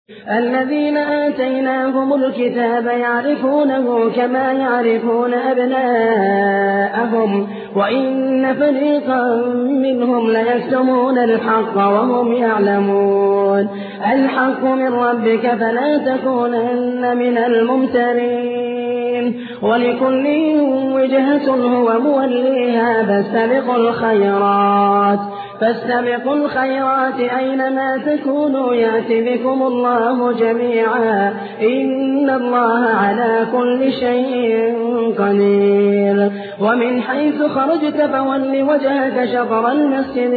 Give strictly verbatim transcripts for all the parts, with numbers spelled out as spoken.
الذين آتيناهم الكتاب يعرفونه كما يعرفون أبناءهم وإن فريقا منهم ليكتمون الحق وهم يعلمون. الحق من ربك فلا تكونن من الممترين. ولكل وجهة هو موليها فاستبقوا الخيرات فاستبقوا الخيرات أينما تكونوا يأت بكم الله جميعا إن الله على كل شيء قدير. ومن حيث خرجت فول وجهك شطر المسجد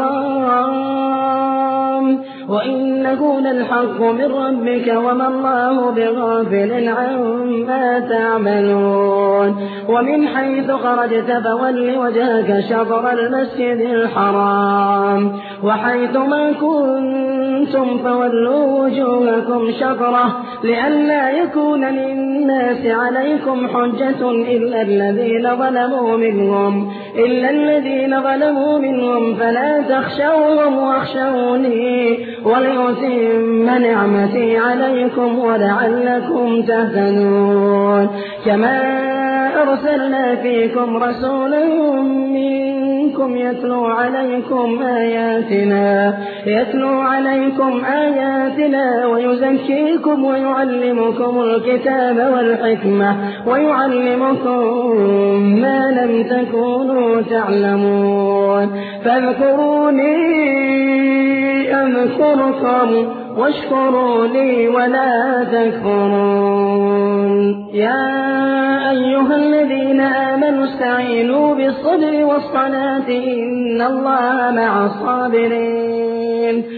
الحرام وإنه للحق من ربك وما الله بغافل عما تعملون. ومن حيث خرجت فول وجهك شطر المسجد الحرام وحيث ما كنتم فولوا وجوهكم شطره لئلا يكون للناس عليكم حجة إلا الذين ظلموا منهم إلا الذين ظلموا منهم فلا تخشوهم واخشوني ولأتم نعمتي عليكم ولعلكم تهتدون. كما أرسلنا فيكم رسولا منكم يتلو عليكم آياتنا يتلو عليكم آياتنا ويزكيكم ويعلمكم الكتاب والحكمة ويعلمكم ما لم تكونوا تعلمون. فاذكروني أذكركم واشكروا لي ولا تكفرون. يا أيها الذين آمنوا استعينوا بالصبر والصلاة إن الله مع الصابرين.